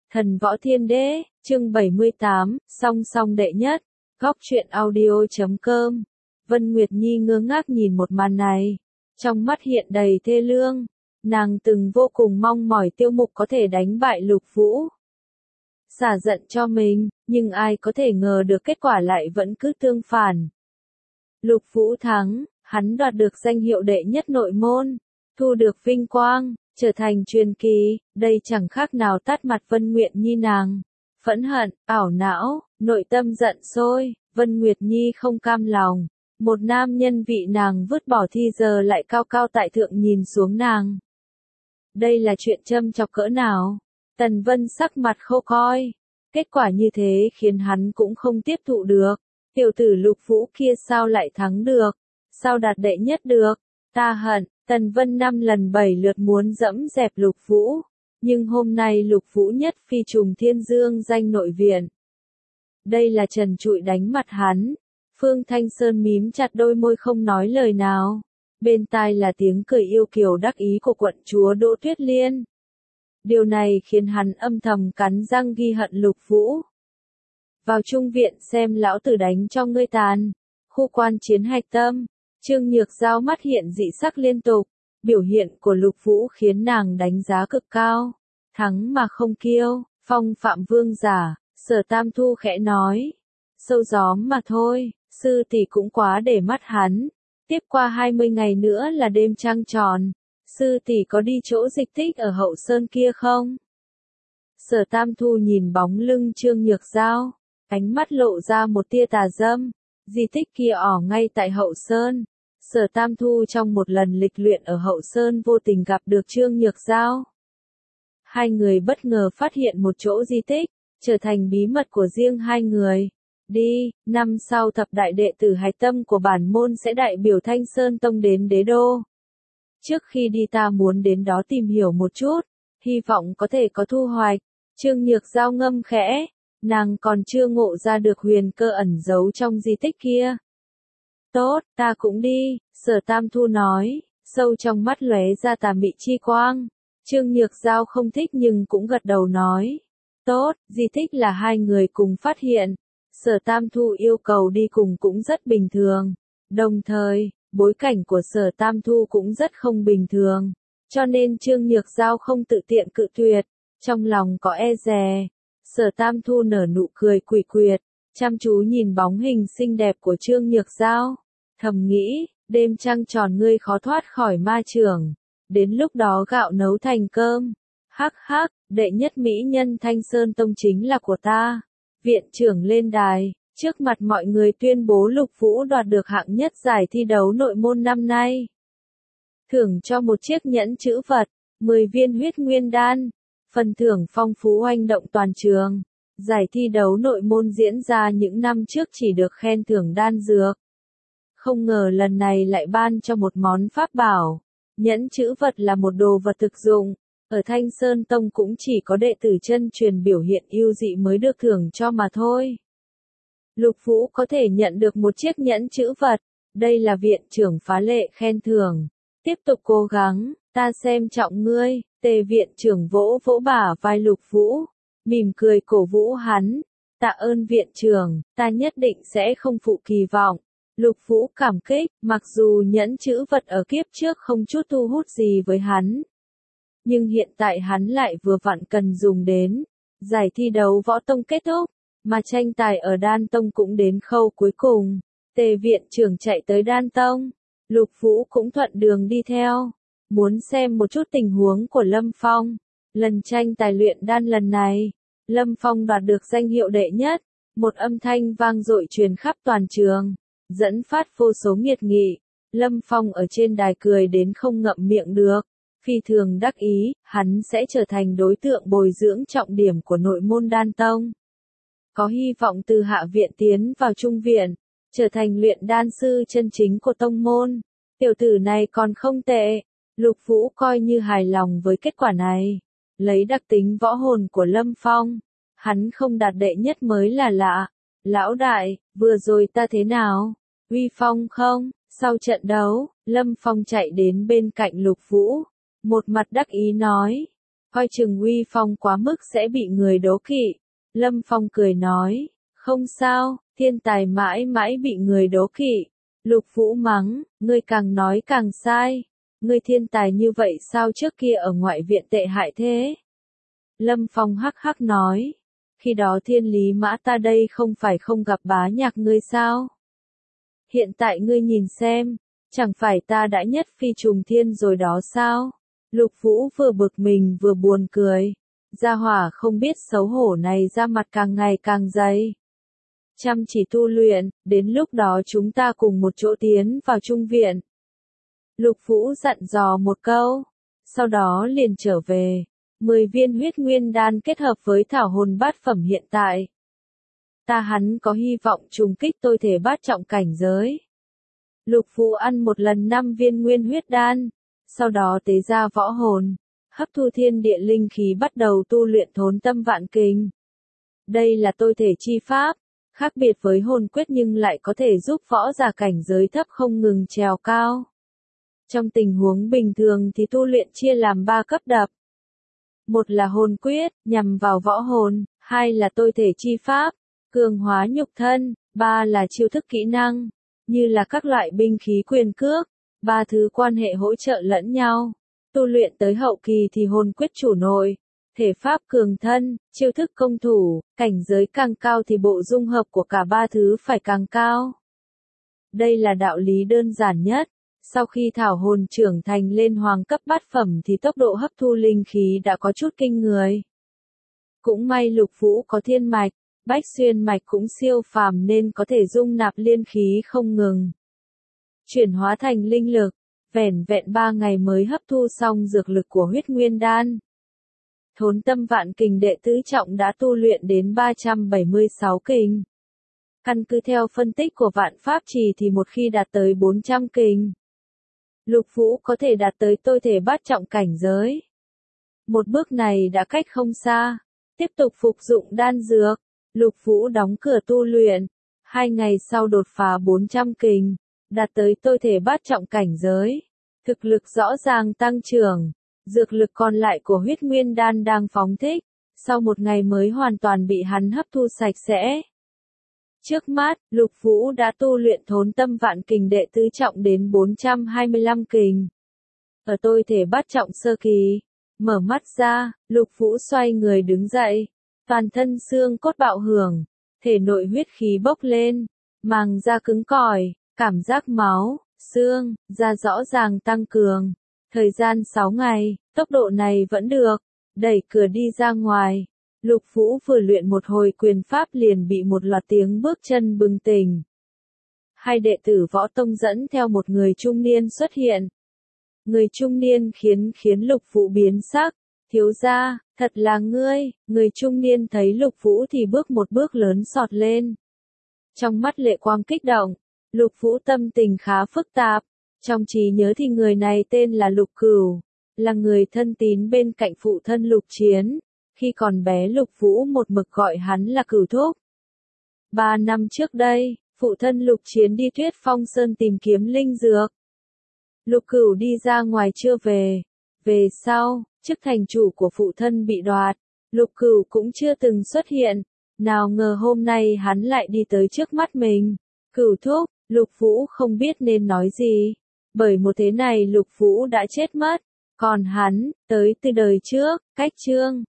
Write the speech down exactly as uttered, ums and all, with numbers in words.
Thần Võ Thiên Đế, chương bảy mươi tám, song song đệ nhất, góc truyện audio chấm com. Vân Nguyệt Nhi ngơ ngác nhìn một màn này, trong mắt hiện đầy thê lương, nàng từng vô cùng mong mỏi Tiêu Mục có thể đánh bại Lục Vũ. Xả giận cho mình, nhưng ai có thể ngờ được kết quả lại vẫn cứ tương phản. Lục Vũ thắng, hắn đoạt được danh hiệu đệ nhất nội môn, thu được vinh quang, trở thành truyền kỳ, đây chẳng khác nào tát mặt Vân Nguyệt Nhi nàng. Phẫn hận, ảo não, nội tâm giận sôi, Vân Nguyệt Nhi không cam lòng. Một nam nhân vị nàng vứt bỏ thi giờ lại cao cao tại thượng nhìn xuống nàng. Đây là chuyện châm chọc cỡ nào? Tần Vân sắc mặt khô coi. Kết quả như thế khiến hắn cũng không tiếp thụ được. Tiểu tử Lục Vũ kia sao lại thắng được? Sao đạt đệ nhất được? Ta hận, Tần Vân năm lần bảy lượt muốn dẫm dẹp Lục Vũ. Nhưng hôm nay Lục Vũ nhất phi trùng thiên dương danh nội viện. Đây là trần trụi đánh mặt hắn. Phương Thanh Sơn mím chặt đôi môi không nói lời nào. Bên tai là tiếng cười yêu kiều đắc ý của quận chúa Đỗ Tuyết Liên. Điều này khiến hắn âm thầm cắn răng ghi hận Lục Vũ. Vào trung viện xem lão tử đánh cho ngươi tàn. Khu quan chiến hạch tâm. Trương Nhược Giao mắt hiện dị sắc liên tục. Biểu hiện của Lục Vũ khiến nàng đánh giá cực cao. Thắng mà không kiêu, phong phạm vương giả, Sở Tam Thu khẽ nói. Sâu gióm mà thôi, sư tỷ cũng quá để mắt hắn. Tiếp qua hai mươi ngày nữa là đêm trăng tròn. Sư tỷ có đi chỗ dịch tích ở hậu sơn kia không? Sở Tam Thu nhìn bóng lưng Trương Nhược Giao, ánh mắt lộ ra một tia tà dâm. Di tích kia ở ngay tại hậu sơn. Sở Tam Thu trong một lần lịch luyện ở hậu sơn vô tình gặp được Trương Nhược Giao. Hai người bất ngờ phát hiện một chỗ di tích, trở thành bí mật của riêng hai người. Đi, năm sau thập đại đệ tử hạch tâm của bản môn sẽ đại biểu Thanh Sơn Tông đến đế đô. Trước khi đi ta muốn đến đó tìm hiểu một chút, hy vọng có thể có thu hoạch. Trương Nhược Giao ngâm khẽ, nàng còn chưa ngộ ra được huyền cơ ẩn giấu trong di tích kia. Tốt, ta cũng đi, Sở Tam Thu nói, sâu trong mắt lóe ra tà mị chi quang. Trương Nhược Giao không thích nhưng cũng gật đầu nói. Tốt, di tích là hai người cùng phát hiện. Sở Tam Thu yêu cầu đi cùng cũng rất bình thường. Đồng thời, bối cảnh của Sở Tam Thu cũng rất không bình thường. Cho nên Trương Nhược Giao không tự tiện cự tuyệt. Trong lòng có e dè. Sở Tam Thu nở nụ cười quỷ quyệt. Chăm chú nhìn bóng hình xinh đẹp của Trương Nhược Giao. Thầm nghĩ, đêm trăng tròn ngươi khó thoát khỏi ma trường. Đến lúc đó gạo nấu thành cơm. Hắc hắc, đệ nhất mỹ nhân Thanh Sơn Tông chính là của ta. Viện trưởng lên đài, trước mặt mọi người tuyên bố Lục Vũ đoạt được hạng nhất giải thi đấu nội môn năm nay. Thưởng cho một chiếc nhẫn chữ vật, mười viên huyết nguyên đan. Phần thưởng phong phú oanh động toàn trường. Giải thi đấu nội môn diễn ra những năm trước chỉ được khen thưởng đan dược. Không ngờ lần này lại ban cho một món pháp bảo. Nhẫn chữ vật là một đồ vật thực dụng. Ở Thanh Sơn Tông cũng chỉ có đệ tử chân truyền biểu hiện ưu dị mới được thưởng cho mà thôi. Lục Vũ có thể nhận được một chiếc nhẫn chữ vật. Đây là viện trưởng phá lệ khen thưởng. Tiếp tục cố gắng, ta xem trọng ngươi. Tề viện trưởng vỗ vỗ bả vai Lục Vũ. Mỉm cười cổ vũ hắn. Tạ ơn viện trưởng, ta nhất định sẽ không phụ kỳ vọng. Lục Vũ cảm kích, mặc dù nhẫn chữ vật ở kiếp trước không chút thu hút gì với hắn. Nhưng hiện tại hắn lại vừa vặn cần dùng đến. Giải thi đấu võ tông kết thúc, mà tranh tài ở Đan Tông cũng đến khâu cuối cùng. Tề viện trưởng chạy tới Đan Tông. Lục Vũ cũng thuận đường đi theo. Muốn xem một chút tình huống của Lâm Phong. Lần tranh tài luyện đan lần này, Lâm Phong đoạt được danh hiệu đệ nhất. Một âm thanh vang dội truyền khắp toàn trường, dẫn phát vô số nghiệt nghị. Lâm Phong ở trên đài cười đến không ngậm miệng được. Phi thường đắc ý, hắn sẽ trở thành đối tượng bồi dưỡng trọng điểm của nội môn Đan Tông. Có hy vọng từ hạ viện tiến vào trung viện, trở thành luyện đan sư chân chính của tông môn. Tiểu tử này còn không tệ. Lục Vũ coi như hài lòng với kết quả này. Lấy đặc tính võ hồn của Lâm Phong, hắn không đạt đệ nhất mới là lạ. Lão đại, vừa rồi ta thế nào? Uy phong không? Sau trận đấu, Lâm Phong chạy đến bên cạnh Lục Vũ. Một mặt đắc ý nói. coi chừng uy phong quá mức sẽ bị người đố kỵ. Lâm Phong cười nói, không sao, thiên tài mãi mãi bị người đố kỵ. Lục Vũ mắng, ngươi càng nói càng sai. Ngươi thiên tài như vậy sao trước kia ở ngoại viện tệ hại thế? Lâm Phong hắc hắc nói, khi đó thiên lý mã ta đây không phải không gặp bá nhạc ngươi sao? Hiện tại ngươi nhìn xem, chẳng phải ta đã nhất phi trùng thiên rồi đó sao? Lục Vũ vừa bực mình vừa buồn cười. Gia hỏa không biết xấu hổ này ra mặt càng ngày càng dày. Chăm chỉ tu luyện, đến lúc đó chúng ta cùng một chỗ tiến vào trung viện. Lục Vũ dặn dò một câu, sau đó liền trở về. Mười viên huyết nguyên đan kết hợp với thảo hồn bát phẩm hiện tại. Ta hắn có hy vọng trùng kích tôi thể bát trọng cảnh giới. Lục Vũ ăn một lần năm viên nguyên huyết đan, sau đó tế ra võ hồn, hấp thu thiên địa linh khí bắt đầu tu luyện thốn tâm vạn kình. Đây là tôi thể chi pháp, khác biệt với hồn quyết nhưng lại có thể giúp võ giả cảnh giới thấp không ngừng trèo cao. Trong tình huống bình thường thì tu luyện chia làm ba cấp đập. Một là hồn quyết, nhằm vào võ hồn, hai là tôi thể chi pháp, cường hóa nhục thân, ba là chiêu thức kỹ năng, như là các loại binh khí quyền cước, ba thứ quan hệ hỗ trợ lẫn nhau. Tu luyện tới hậu kỳ thì hồn quyết chủ nội, thể pháp cường thân, chiêu thức công thủ, cảnh giới càng cao thì bộ dung hợp của cả ba thứ phải càng cao. Đây là đạo lý đơn giản nhất. Sau khi thảo hồn trưởng thành lên hoàng cấp bát phẩm thì tốc độ hấp thu linh khí đã có chút kinh người. Cũng may Lục Vũ có thiên mạch, bách xuyên mạch cũng siêu phàm nên có thể dung nạp liên khí không ngừng. Chuyển hóa thành linh lực, vẻn vẹn ba ngày mới hấp thu xong dược lực của huyết nguyên đan. Thốn tâm vạn kình đệ tứ trọng đã tu luyện đến ba trăm bảy mươi sáu kình. Căn cứ theo phân tích của vạn pháp trì thì một khi đạt tới bốn trăm kình, Lục Vũ có thể đạt tới tôi thể bát trọng cảnh giới. Một bước này đã cách không xa. Tiếp tục phục dụng đan dược, Lục Vũ đóng cửa tu luyện. Hai ngày sau đột phá bốn trăm kình, đạt tới tôi thể bát trọng cảnh giới. Thực lực rõ ràng tăng trưởng. Dược lực còn lại của huyết nguyên đan đang phóng thích. Sau một ngày mới hoàn toàn bị hắn hấp thu sạch sẽ. Trước mắt, Lục Vũ đã tu luyện thốn tâm vạn kình đệ tứ trọng đến bốn trăm hai mươi lăm kình. Ở tôi thể bát trọng sơ kỳ, mở mắt ra, Lục Vũ xoay người đứng dậy, toàn thân xương cốt bạo hưởng, thể nội huyết khí bốc lên, màng da cứng cỏi, cảm giác máu, xương, da rõ ràng tăng cường. Thời gian sáu ngày, tốc độ này vẫn được, đẩy cửa đi ra ngoài. Lục Vũ vừa luyện một hồi quyền pháp liền bị một loạt tiếng bước chân bừng tỉnh. Hai đệ tử võ tông dẫn theo một người trung niên xuất hiện. Người trung niên khiến khiến Lục Vũ biến sắc, thiếu gia, thật là ngươi. Người trung niên thấy Lục Vũ thì bước một bước lớn sọt lên. Trong mắt lệ quang kích động, Lục Vũ tâm tình khá phức tạp. Trong trí nhớ thì người này tên là Lục Cửu, là người thân tín bên cạnh phụ thân Lục Chiến. Khi còn bé Lục Vũ một mực gọi hắn là Cửu thúc. Ba năm trước đây, phụ thân Lục Chiến đi Tuyết Phong Sơn tìm kiếm linh dược. Lục Cửu đi ra ngoài chưa về. Về sau, chức thành chủ của phụ thân bị đoạt. Lục Cửu cũng chưa từng xuất hiện. Nào ngờ hôm nay hắn lại đi tới trước mắt mình. Cửu thúc, Lục Vũ không biết nên nói gì. Bởi một thế này Lục Vũ đã chết mất. Còn hắn, tới từ đời trước, cách chương.